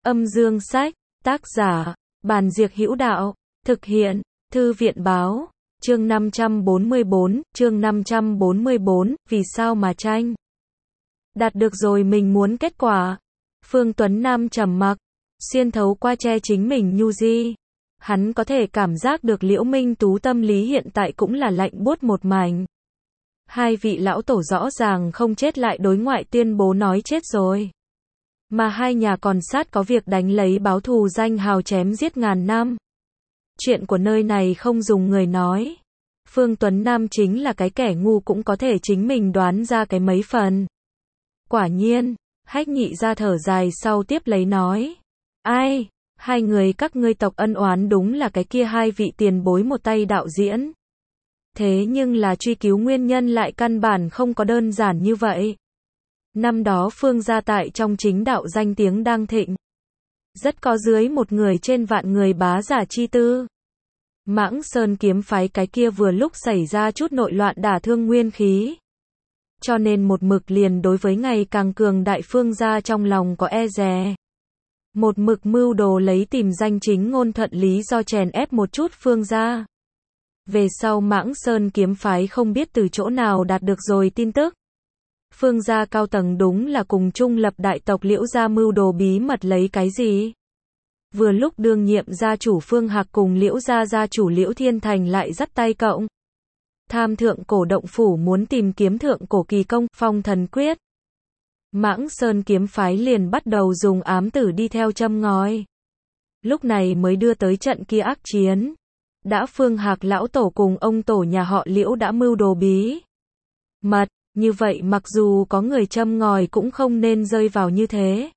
Âm dương sách, tác giả, Bàn Diệc Hữu Đạo, thực hiện, Thư viện Báo, chương 544, vì sao mà tranh? Đạt được rồi mình muốn kết quả. Phương Tuấn Nam trầm mặc, xuyên thấu qua che chính mình nhu di. Hắn có thể cảm giác được Liễu Minh Tú tâm lý hiện tại cũng là lạnh buốt một mảnh. Hai vị lão tổ rõ ràng không chết lại đối ngoại tuyên bố nói chết rồi. Mà hai nhà còn sát có việc đánh lấy báo thù danh hào chém giết ngàn năm. Chuyện của nơi này không dùng người nói. Phương Tuấn Nam chính là cái kẻ ngu cũng có thể chính mình đoán ra cái mấy phần. Quả nhiên, Hách Nhị ra thở dài sau tiếp lấy nói. Ai, hai người các ngươi tộc ân oán đúng là cái kia hai vị tiền bối một tay đạo diễn. Thế nhưng là truy cứu nguyên nhân lại căn bản không có đơn giản như vậy. Năm đó Phương gia tại trong chính đạo danh tiếng đang thịnh. Rất có dưới một người trên vạn người bá giả chi tư. Mãng Sơn kiếm phái cái kia vừa lúc xảy ra chút nội loạn đả thương nguyên khí. Cho nên một mực liền đối với ngày càng cường đại Phương gia trong lòng có e dè. Một mực mưu đồ lấy tìm danh chính ngôn thuận lý do chèn ép một chút Phương gia. Về sau Mãng Sơn kiếm phái không biết từ chỗ nào đạt được rồi tin tức. Phương gia cao tầng đúng là cùng chung lập đại tộc Liễu gia mưu đồ bí mật lấy cái gì? Vừa lúc đương nhiệm gia chủ Phương Hạc cùng Liễu gia gia chủ Liễu Thiên Thành lại dắt tay cộng. Tham thượng cổ động phủ muốn tìm kiếm thượng cổ kỳ công, phong thần quyết. Mãng Sơn kiếm phái liền bắt đầu dùng ám tử đi theo châm ngòi. Lúc này mới đưa tới trận kia ác chiến. Đã Phương Hạc lão tổ cùng ông tổ nhà họ Liễu đã mưu đồ bí mật, như vậy mặc dù có người châm ngòi cũng không nên rơi vào như thế.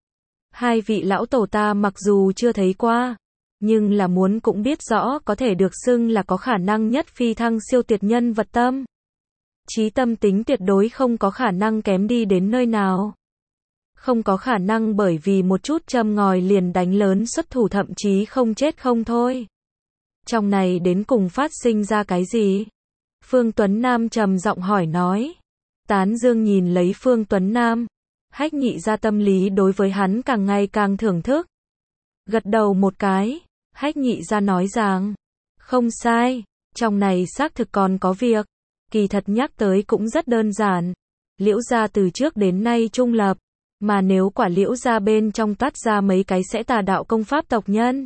Hai vị lão tổ ta mặc dù chưa thấy qua, nhưng là muốn cũng biết rõ có thể được xưng là có khả năng nhất phi thăng siêu tuyệt nhân vật tâm. Chí tâm tính tuyệt đối không có khả năng kém đi đến nơi nào. Không có khả năng bởi vì một chút châm ngòi liền đánh lớn xuất thủ thậm chí không chết không thôi. Trong này đến cùng phát sinh ra cái gì? Phương Tuấn Nam trầm giọng hỏi nói. Tán Dương nhìn lấy Phương Tuấn Nam. Hách Nhị ra tâm lý đối với hắn càng ngày càng thưởng thức. Gật đầu một cái. Hách Nhị ra nói rằng. Không sai. Trong này xác thực còn có việc. Kỳ thật nhắc tới cũng rất đơn giản. Liễu gia từ trước đến nay trung lập. Mà nếu quả Liễu gia bên trong toát ra mấy cái sẽ tà đạo công pháp tộc nhân.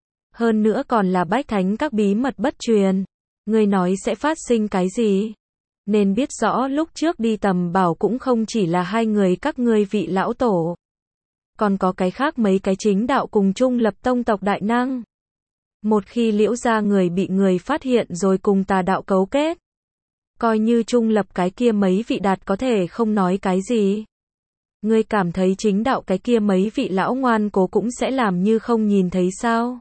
Hơn nữa còn là bách thánh các bí mật bất truyền. Ngươi nói sẽ phát sinh cái gì? Nên biết rõ lúc trước đi tầm bảo cũng không chỉ là hai người các ngươi vị lão tổ. Còn có cái khác mấy cái chính đạo cùng chung lập tông tộc đại năng. Một khi Liễu gia người bị người phát hiện rồi cùng tà đạo cấu kết. Coi như chung lập cái kia mấy vị đạt có thể không nói cái gì. Ngươi cảm thấy chính đạo cái kia mấy vị lão ngoan cố cũng sẽ làm như không nhìn thấy sao?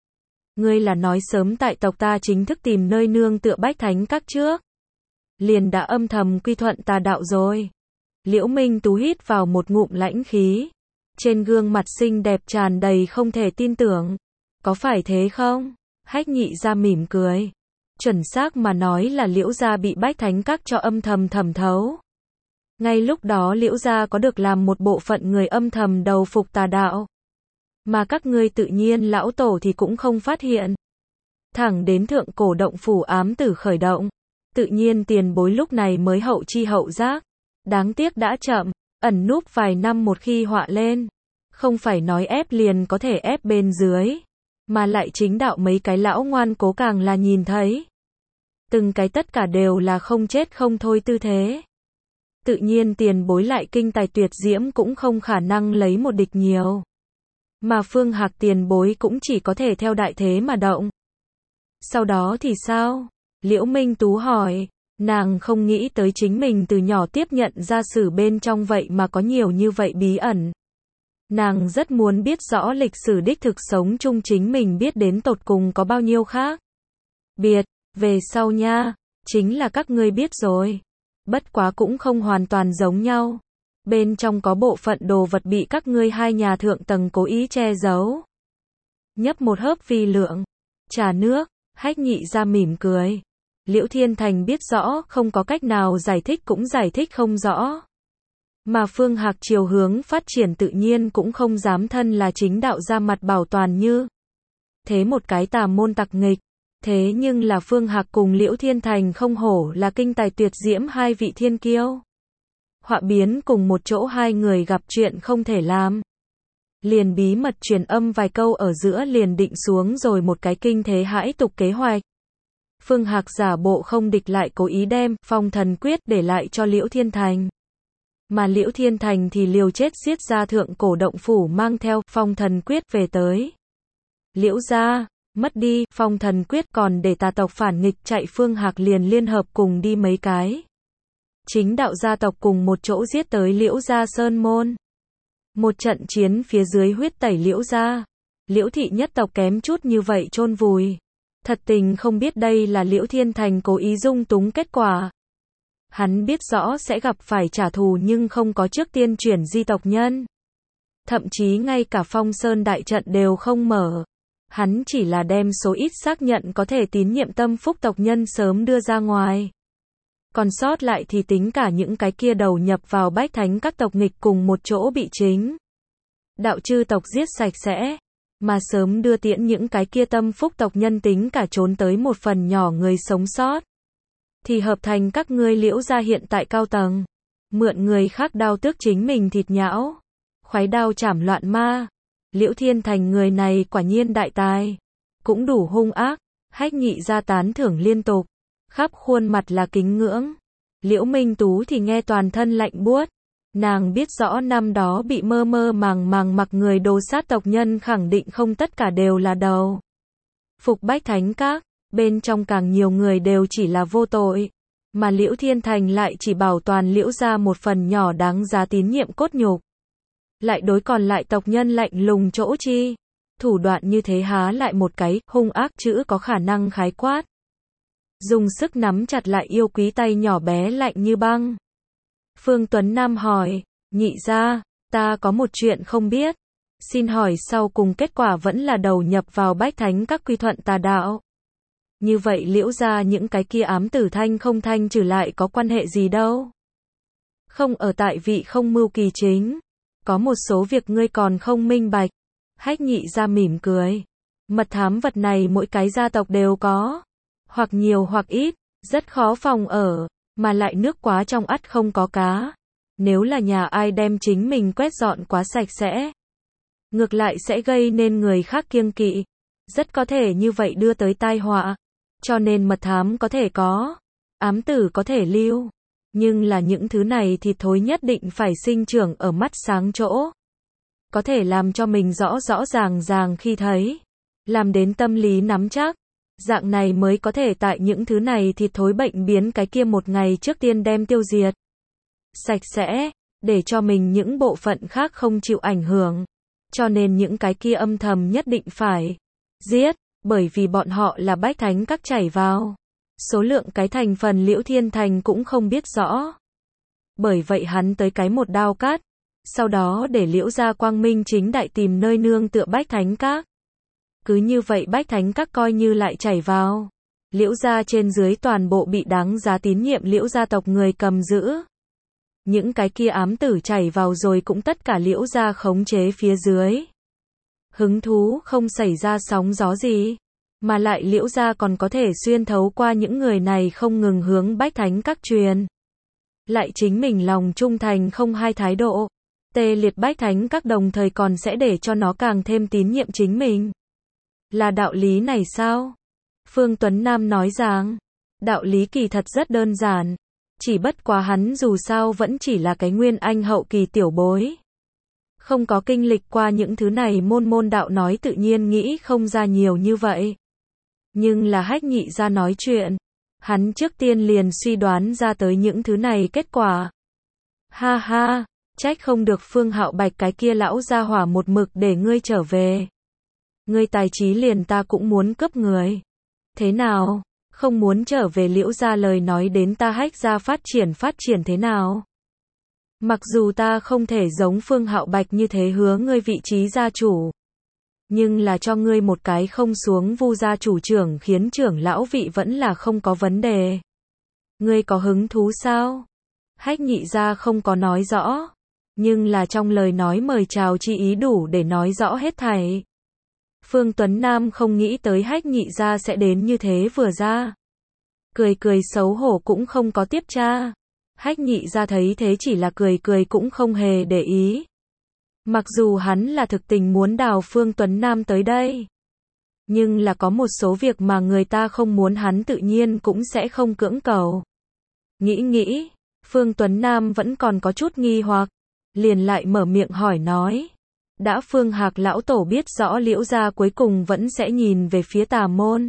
Ngươi là nói sớm tại tộc ta chính thức tìm nơi nương tựa bách thánh các trước. Liền đã âm thầm quy thuận tà đạo rồi. Liễu Minh Tú hít vào một ngụm lãnh khí. Trên gương mặt xinh đẹp tràn đầy không thể tin tưởng. Có phải thế không? Hách Nhị ra mỉm cười. Chuẩn xác mà nói là Liễu gia bị bách thánh các cho âm thầm thẩm thấu. Ngay lúc đó Liễu gia có được làm một bộ phận người âm thầm đầu phục tà đạo. Mà các ngươi tự nhiên lão tổ thì cũng không phát hiện. Thẳng đến thượng cổ động phủ ám tử khởi động. Tự nhiên tiền bối lúc này mới hậu chi hậu giác. Đáng tiếc đã chậm, ẩn núp vài năm một khi họa lên. Không phải nói ép liền có thể ép bên dưới. Mà lại chính đạo mấy cái lão ngoan cố càng là nhìn thấy. Từng cái tất cả đều là không chết không thôi tư thế. Tự nhiên tiền bối lại kinh tài tuyệt diễm cũng không khả năng lấy một địch nhiều. Mà Phương Hạc tiền bối cũng chỉ có thể theo đại thế mà động. Sau đó thì sao? Liễu Minh Tú hỏi. Nàng không nghĩ tới chính mình từ nhỏ tiếp nhận ra sử bên trong vậy mà có nhiều như vậy bí ẩn. Nàng rất muốn biết rõ lịch sử đích thực sống chung chính mình biết đến tột cùng có bao nhiêu khác. Biệt, về sau nha, chính là các ngươi biết rồi. Bất quá cũng không hoàn toàn giống nhau. Bên trong có bộ phận đồ vật bị các ngươi hai nhà thượng tầng cố ý che giấu. Nhấp một hớp vi lượng. Trà nước, Hách Nhị ra mỉm cười. Liễu Thiên Thành biết rõ không có cách nào giải thích cũng giải thích không rõ. Mà Phương Hạc chiều hướng phát triển tự nhiên cũng không dám thân là chính đạo ra mặt bảo toàn như thế một cái tà môn tặc nghịch. Thế nhưng là Phương Hạc cùng Liễu Thiên Thành không hổ là kinh tài tuyệt diễm hai vị thiên kiêu. Họa biến cùng một chỗ hai người gặp chuyện không thể làm. Liền bí mật truyền âm vài câu ở giữa liền định xuống rồi một cái kinh thế hãi tục kế hoạch. Phương Hạc giả bộ không địch lại cố ý đem Phong Thần Quyết để lại cho Liễu Thiên Thành. Mà Liễu Thiên Thành thì liều chết giết ra thượng cổ động phủ mang theo Phong Thần Quyết về tới. Liễu gia, mất đi Phong Thần Quyết còn để tà tộc phản nghịch chạy, Phương Hạc liền liên hợp cùng đi mấy cái chính đạo gia tộc cùng một chỗ giết tới Liễu gia sơn môn. Một trận chiến phía dưới huyết tẩy Liễu gia. Liễu thị nhất tộc kém chút như vậy chôn vùi. Thật tình không biết đây là Liễu Thiên Thành cố ý dung túng kết quả. Hắn biết rõ sẽ gặp phải trả thù nhưng không có trước tiên chuyển di tộc nhân. Thậm chí ngay cả Phong Sơn đại trận đều không mở. Hắn chỉ là đem số ít xác nhận có thể tín nhiệm tâm phúc tộc nhân sớm đưa ra ngoài. Còn sót lại thì tính cả những cái kia đầu nhập vào bách thánh các tộc nghịch cùng một chỗ bị chính đạo chư tộc giết sạch sẽ. Mà sớm đưa tiễn những cái kia tâm phúc tộc nhân tính cả trốn tới một phần nhỏ người sống sót. Thì hợp thành các ngươi Liễu gia hiện tại cao tầng. Mượn người khác đao tước chính mình thịt nhão. Khoái đao chảm loạn ma. Liễu Thiên Thành người này quả nhiên đại tài. Cũng đủ hung ác. Hách Nhị gia tán thưởng liên tục. Khắp khuôn mặt là kính ngưỡng. Liễu Minh Tú thì nghe toàn thân lạnh buốt. Nàng biết rõ năm đó bị mơ mơ màng màng mặc người đồ sát tộc nhân khẳng định không tất cả đều là đầu phục bách thánh các, bên trong càng nhiều người đều chỉ là vô tội, mà Liễu Thiên Thành lại chỉ bảo toàn Liễu gia một phần nhỏ đáng giá tín nhiệm cốt nhục. Lại đối còn lại tộc nhân lạnh lùng chỗ chi, thủ đoạn như thế há lại một cái hung ác chữ có khả năng khái quát. Dùng sức nắm chặt lại yêu quý tay nhỏ bé lạnh như băng. Phương Tuấn Nam hỏi, Nhị gia, ta có một chuyện không biết. Xin hỏi sau cùng kết quả vẫn là đầu nhập vào bách thánh các quy thuận tà đạo. Như vậy Liễu gia những cái kia ám tử thanh không thanh trừ lại có quan hệ gì đâu. Không ở tại vị không mưu kỳ chính. Có một số việc ngươi còn không minh bạch. Hách Nhị gia mỉm cười. Mật thám vật này mỗi cái gia tộc đều có. Hoặc nhiều hoặc ít, rất khó phòng ở. Mà lại nước quá trong ắt không có cá. Nếu là nhà ai đem chính mình quét dọn quá sạch sẽ, ngược lại sẽ gây nên người khác kiêng kỵ. Rất có thể như vậy đưa tới tai họa. Cho nên mật thám có thể có, ám tử có thể lưu. Nhưng là những thứ này thì thối nhất định phải sinh trưởng ở mắt sáng chỗ. Có thể làm cho mình rõ rõ ràng ràng khi thấy. Làm đến tâm lý nắm chắc. Dạng này mới có thể tại những thứ này thịt thối bệnh biến cái kia một ngày trước tiên đem tiêu diệt. Sạch sẽ, để cho mình những bộ phận khác không chịu ảnh hưởng. Cho nên những cái kia âm thầm nhất định phải giết, bởi vì bọn họ là bách thánh các chảy vào. Số lượng cái thành phần Liễu Thiên Thành cũng không biết rõ. Bởi vậy hắn tới cái một đao cắt. Sau đó để Liễu gia quang minh chính đại tìm nơi nương tựa bách thánh các. Cứ như vậy bách thánh các coi như lại chảy vào. Liễu gia trên dưới toàn bộ bị đáng giá tín nhiệm Liễu gia tộc người cầm giữ. Những cái kia ám tử chảy vào rồi cũng tất cả Liễu gia khống chế phía dưới. Hứng thú không xảy ra sóng gió gì. Mà lại Liễu gia còn có thể xuyên thấu qua những người này không ngừng hướng bách thánh các truyền. Lại chính mình lòng trung thành không hai thái độ. Tê liệt bách thánh các đồng thời còn sẽ để cho nó càng thêm tín nhiệm chính mình. Là đạo lý này sao? Phương Tuấn Nam nói rằng, đạo lý kỳ thật rất đơn giản. Chỉ bất quá hắn dù sao vẫn chỉ là cái nguyên anh hậu kỳ tiểu bối. Không có kinh lịch qua những thứ này môn đạo nói tự nhiên nghĩ không ra nhiều như vậy. Nhưng là Hách Nhị gia nói chuyện. Hắn trước tiên liền suy đoán ra tới những thứ này kết quả. Ha ha, trách không được Phương Hạo Bạch cái kia lão gia hỏa một mực để ngươi trở về. Ngươi tài trí liền ta cũng muốn cướp người. Thế nào? Không muốn trở về Liễu gia lời nói đến ta Hách gia phát triển thế nào? Mặc dù ta không thể giống Phương Hạo Bạch như thế hứa ngươi vị trí gia chủ. Nhưng là cho ngươi một cái không xuống vu gia chủ trưởng khiến trưởng lão vị vẫn là không có vấn đề. Ngươi có hứng thú sao? Hách Nhị gia không có nói rõ. Nhưng là trong lời nói mời chào chi ý đủ để nói rõ hết thảy. Phương Tuấn Nam không nghĩ tới Hách Nhị gia sẽ đến như thế vừa ra. Cười cười xấu hổ cũng không có tiếp tra. Hách Nhị gia thấy thế chỉ là cười cười cũng không hề để ý. Mặc dù hắn là thực tình muốn đào Phương Tuấn Nam tới đây. Nhưng là có một số việc mà người ta không muốn hắn tự nhiên cũng sẽ không cưỡng cầu. Nghĩ, Phương Tuấn Nam vẫn còn có chút nghi hoặc, liền lại mở miệng hỏi nói. Đã Phương Hạc lão tổ biết rõ Liễu gia cuối cùng vẫn sẽ nhìn về phía tà môn.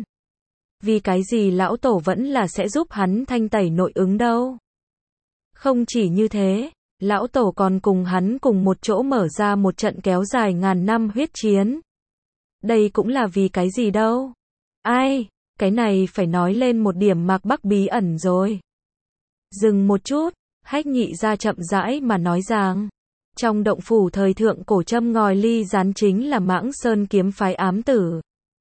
Vì cái gì lão tổ vẫn là sẽ giúp hắn thanh tẩy nội ứng đâu. Không chỉ như thế, lão tổ còn cùng hắn cùng một chỗ mở ra một trận kéo dài ngàn năm huyết chiến. Đây cũng là vì cái gì đâu. Ai, cái này phải nói lên một điểm Mạc Bắc bí ẩn rồi. Dừng một chút, Hách Nhị gia chậm rãi mà nói rằng, trong động phủ thời thượng cổ châm ngòi ly gián chính là Mãng Sơn kiếm phái ám tử.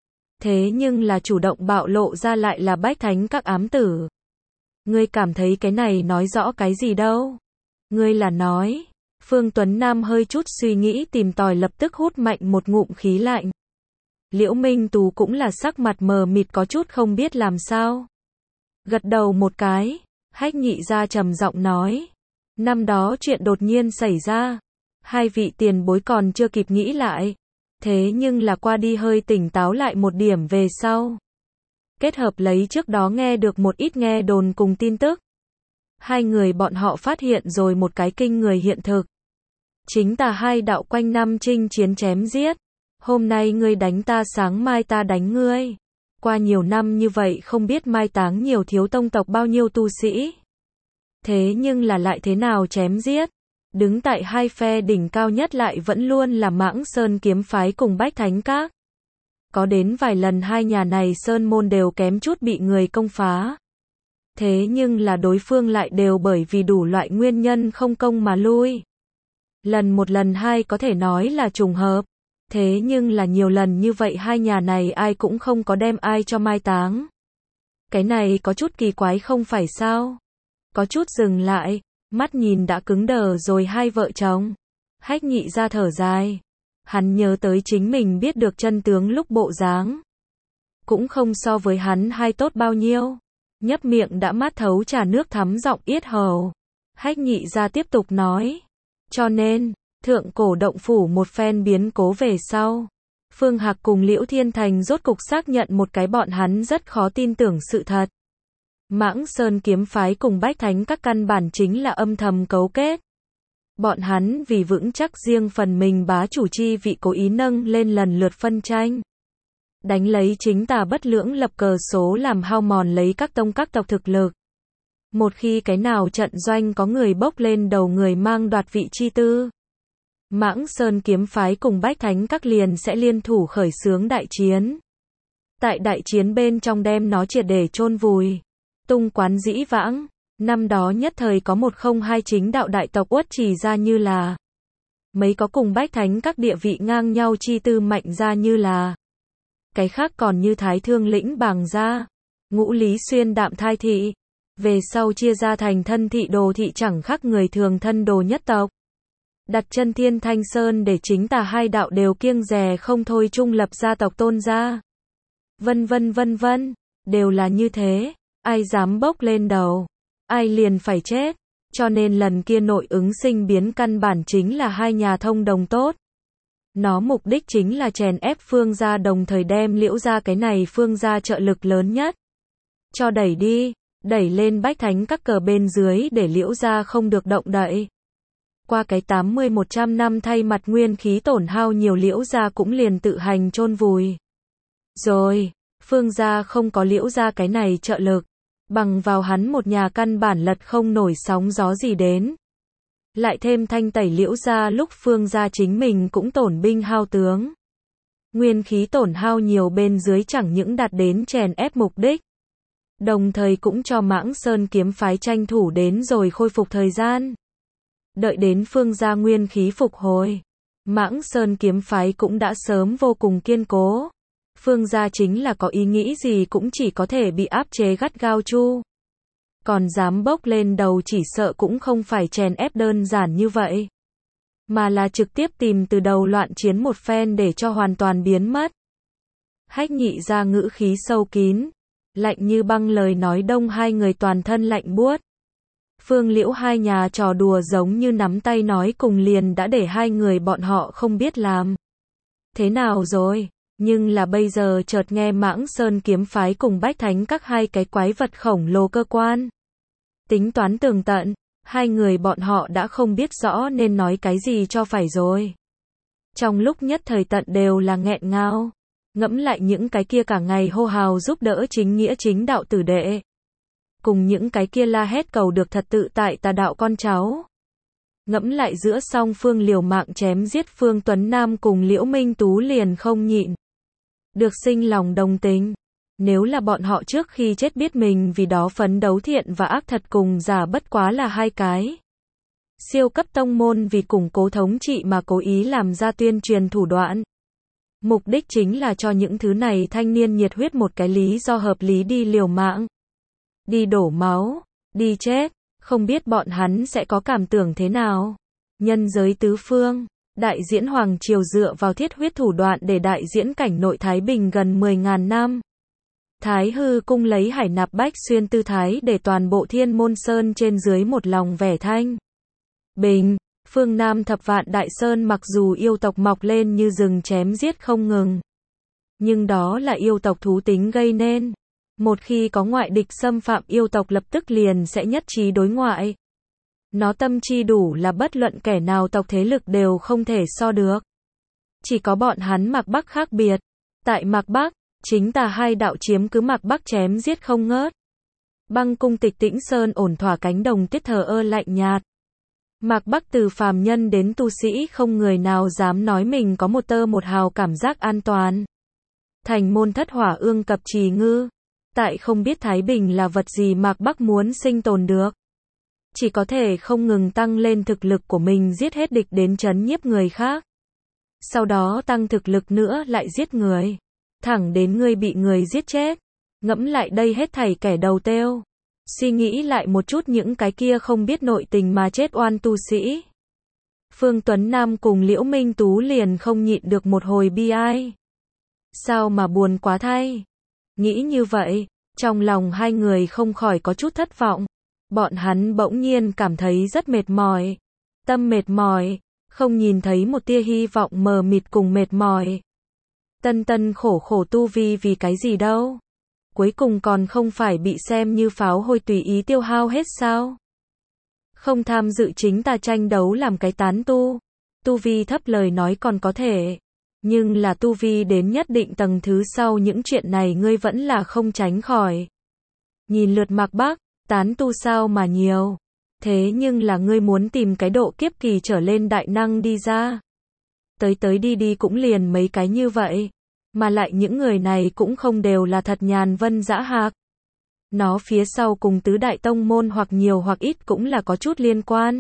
Thế nhưng là chủ động bạo lộ ra lại là Bách Thánh các ám tử. Ngươi cảm thấy cái này nói rõ cái gì đâu? Ngươi là nói, Phương Tuấn Nam hơi chút suy nghĩ tìm tòi lập tức hút mạnh một ngụm khí lạnh. Liễu Minh Tú cũng là sắc mặt mờ mịt có chút không biết làm sao. Gật đầu một cái, Hách Nhị gia trầm giọng nói. Năm đó chuyện đột nhiên xảy ra. Hai vị tiền bối còn chưa kịp nghĩ lại. Thế nhưng là qua đi hơi tỉnh táo lại một điểm về sau. Kết hợp lấy trước đó nghe được một ít nghe đồn cùng tin tức. Hai người bọn họ phát hiện rồi một cái kinh người hiện thực. Chính tà hai đạo quanh năm chinh chiến chém giết. Hôm nay ngươi đánh ta sáng mai ta đánh ngươi. Qua nhiều năm như vậy không biết mai táng nhiều thiếu tông tộc bao nhiêu tu sĩ. Thế nhưng là lại thế nào chém giết. Đứng tại hai phe đỉnh cao nhất lại vẫn luôn là Mãng Sơn kiếm phái cùng Bách Thánh các. Có đến vài lần hai nhà này sơn môn đều kém chút bị người công phá. Thế nhưng là đối phương lại đều bởi vì đủ loại nguyên nhân không công mà lui. Lần một lần hai có thể nói là trùng hợp. Thế nhưng là nhiều lần như vậy hai nhà này ai cũng không có đem ai cho mai táng. Cái này có chút kỳ quái không phải sao? Có chút dừng lại, mắt nhìn đã cứng đờ rồi hai vợ chồng. Hách Nhị gia thở dài. Hắn nhớ tới chính mình biết được chân tướng lúc bộ dáng. Cũng không so với hắn hai tốt bao nhiêu. Nhấp miệng đã mát thấu trà nước thắm giọng yết hầu. Hách Nhị gia tiếp tục nói. Cho nên, thượng cổ động phủ một phen biến cố về sau. Phương Hạc cùng Liễu Thiên Thành rốt cục xác nhận một cái bọn hắn rất khó tin tưởng sự thật. Mãng Sơn kiếm phái cùng Bách Thánh các căn bản chính là âm thầm cấu kết. Bọn hắn vì vững chắc riêng phần mình bá chủ chi vị cố ý nâng lên lần lượt phân tranh. Đánh lấy chính tà bất lưỡng lập cờ số làm hao mòn lấy các tông các tộc thực lực. Một khi cái nào trận doanh có người bốc lên đầu người mang đoạt vị chi tư. Mãng Sơn kiếm phái cùng Bách Thánh các liền sẽ liên thủ khởi xướng đại chiến. Tại đại chiến bên trong đem nó triệt để chôn vùi. Tung quán dĩ vãng, năm đó nhất thời có 102 chính đạo đại tộc uất trì ra như là. Mấy có cùng Bách Thánh các địa vị ngang nhau chi tư mạnh ra như là. Cái khác còn như Thái Thương Lĩnh Bàng gia, Ngũ Lý Xuyên Đạm Thai thị. Về sau chia ra thành thân thị đồ thị chẳng khác người thường thân đồ nhất tộc. Đặt chân Thiên Thanh Sơn để chính tà hai đạo đều kiêng dè không thôi trung lập gia tộc tôn gia. Vân vân, đều là như thế, ai dám bốc lên đầu, ai liền phải chết, cho nên lần kia nội ứng sinh biến căn bản chính là hai nhà thông đồng tốt. Nó mục đích chính là chèn ép Phương gia đồng thời đem Liễu gia cái này Phương gia trợ lực lớn nhất. Cho đẩy đi, đẩy lên Bách Thánh các cờ bên dưới để Liễu gia không được động đậy. Qua cái 80-100 năm thay mặt nguyên khí tổn hao nhiều Liễu gia cũng liền tự hành chôn vùi. Rồi, Phương gia không có Liễu gia cái này trợ lực, bằng vào hắn một nhà căn bản lật không nổi sóng gió gì đến. Lại thêm thanh tẩy Liễu gia lúc Phương gia chính mình cũng tổn binh hao tướng. Nguyên khí tổn hao nhiều bên dưới chẳng những đạt đến chèn ép mục đích. Đồng thời cũng cho Mãng Sơn kiếm phái tranh thủ đến rồi khôi phục thời gian. Đợi đến Phương gia nguyên khí phục hồi, Mãng Sơn kiếm phái cũng đã sớm vô cùng kiên cố. Phương gia chính là có ý nghĩ gì cũng chỉ có thể bị áp chế gắt gao chu. Còn dám bốc lên đầu chỉ sợ cũng không phải chèn ép đơn giản như vậy. mà là trực tiếp tìm từ đầu loạn chiến một phen để cho hoàn toàn biến mất. Hách Nhị ra ngữ khí sâu kín, lạnh như băng, lời nói đông hai người toàn thân lạnh buốt. Phương Liễu hai nhà trò đùa giống như nắm tay nói cùng liền đã để hai người bọn họ không biết làm thế nào rồi, nhưng là bây giờ chợt nghe Mãng Sơn kiếm phái cùng Bách Thánh các hai cái quái vật khổng lồ cơ quan tính toán tường tận, hai người bọn họ đã không biết rõ nên nói cái gì cho phải rồi. Trong lúc nhất thời tận đều là nghẹn ngào, ngẫm lại những cái kia cả ngày hô hào giúp đỡ chính nghĩa chính đạo tử đệ, cùng những cái kia la hét cầu được thật tự tại tà đạo con cháu. Ngẫm lại giữa song phương liều mạng chém giết Phương Tuấn Nam cùng Liễu Minh Tú liền không nhịn được sinh lòng đồng tình. Nếu là bọn họ trước khi chết biết mình vì đó phấn đấu thiện và ác thật cùng giả bất quá là hai cái siêu cấp tông môn vì củng cố thống trị mà cố ý làm ra tuyên truyền thủ đoạn. Mục đích chính là cho những thứ này thanh niên nhiệt huyết một cái lý do hợp lý đi liều mạng, đi đổ máu, đi chết, không biết bọn hắn sẽ có cảm tưởng thế nào. Nhân giới tứ phương, đại diễn Hoàng Triều dựa vào thiết huyết thủ đoạn để đại diễn cảnh nội Thái Bình gần 10.000 năm. Thái Hư cung lấy hải nạp bách xuyên tư thái để toàn bộ Thiên Môn Sơn trên dưới một lòng vẻ thanh bình. Phương Nam thập vạn đại sơn mặc dù yêu tộc mọc lên như rừng chém giết không ngừng, nhưng đó là yêu tộc thú tính gây nên. Một khi có ngoại địch xâm phạm yêu tộc lập tức liền sẽ nhất trí đối ngoại. Nó tâm chi đủ là bất luận kẻ nào tộc thế lực đều không thể so được. Chỉ có bọn hắn Mạc Bắc khác biệt. Tại Mạc Bắc, chính tà hai đạo chiếm cứ Mạc Bắc chém giết không ngớt. Băng cung Tịch Tĩnh Sơn ổn thỏa cánh đồng tuyết thờ ơ lạnh nhạt. Mạc Bắc từ phàm nhân đến tu sĩ không người nào dám nói mình có một tơ một hào cảm giác an toàn. Thành môn thất hỏa ương cập trì ngư. Tại không biết Thái Bình là vật gì Mạc Bắc muốn sinh tồn được. Chỉ có thể không ngừng tăng lên thực lực của mình giết hết địch đến trấn nhiếp người khác. Sau đó tăng thực lực nữa lại giết người. Thẳng đến ngươi bị người giết chết. Ngẫm lại đây hết thảy kẻ đầu têu. Suy nghĩ lại một chút những cái kia không biết nội tình mà chết oan tu sĩ. Phương Tuấn Nam cùng Liễu Minh Tú liền không nhịn được một hồi bi ai. Sao mà buồn quá thay. Nghĩ như vậy, trong lòng hai người không khỏi có chút thất vọng. Bọn hắn bỗng nhiên cảm thấy rất mệt mỏi. Tâm mệt mỏi, không nhìn thấy một tia hy vọng, mờ mịt cùng mệt mỏi. Tân tân khổ khổ tu vi vì cái gì đâu. Cuối cùng còn không phải bị xem như pháo hôi tùy ý tiêu hao hết sao. Không tham dự chính ta tranh đấu làm cái tán tu. Tu vi thấp lời nói còn có thể. Nhưng là tu vi đến nhất định tầng thứ sau những chuyện này ngươi vẫn là không tránh khỏi. Nhìn lượt Mạc Bắc, tán tu sao mà nhiều. Thế nhưng là ngươi muốn tìm cái độ kiếp kỳ trở lên đại năng đi ra. Tới đi cũng liền mấy cái như vậy. Mà lại những người này cũng không đều là thật nhàn vân dã hạc. Nó phía sau cùng tứ đại tông môn hoặc nhiều hoặc ít cũng là có chút liên quan.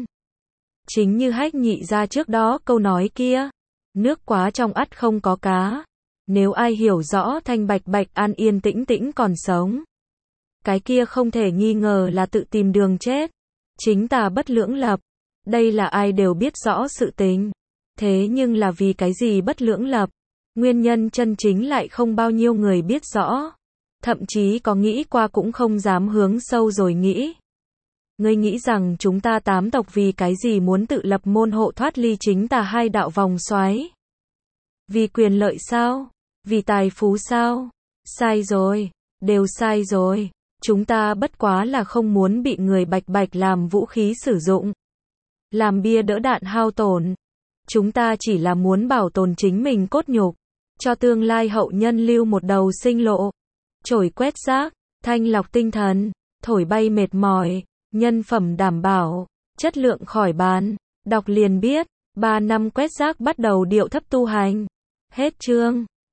Chính như Hách Nhị ra trước đó câu nói kia. Nước quá trong ắt không có cá. Nếu ai hiểu rõ thanh bạch bạch an yên tĩnh tĩnh còn sống. Cái kia không thể nghi ngờ là tự tìm đường chết. Chính tà bất lưỡng lập. Đây là ai đều biết rõ sự tình. Thế nhưng là vì cái gì bất lưỡng lập? Nguyên nhân chân chính lại không bao nhiêu người biết rõ. Thậm chí có nghĩ qua cũng không dám hướng sâu rồi nghĩ. Ngươi nghĩ rằng chúng ta 8 tộc vì cái gì muốn tự lập môn hộ thoát ly chính tà hai đạo vòng xoáy? Vì quyền lợi sao? Vì tài phú sao? Sai rồi, đều sai rồi. Chúng ta bất quá là không muốn bị người bạch bạch làm vũ khí sử dụng. Làm bia đỡ đạn hao tổn. Chúng ta chỉ là muốn bảo tồn chính mình cốt nhục. Cho tương lai hậu nhân lưu một đầu sinh lộ. Trổi quét rác, thanh lọc tinh thần, thổi bay mệt mỏi, nhân phẩm đảm bảo, chất lượng khỏi bàn. Đọc liền biết, 3 năm quét rác bắt đầu điệu thấp tu hành. Hết chương.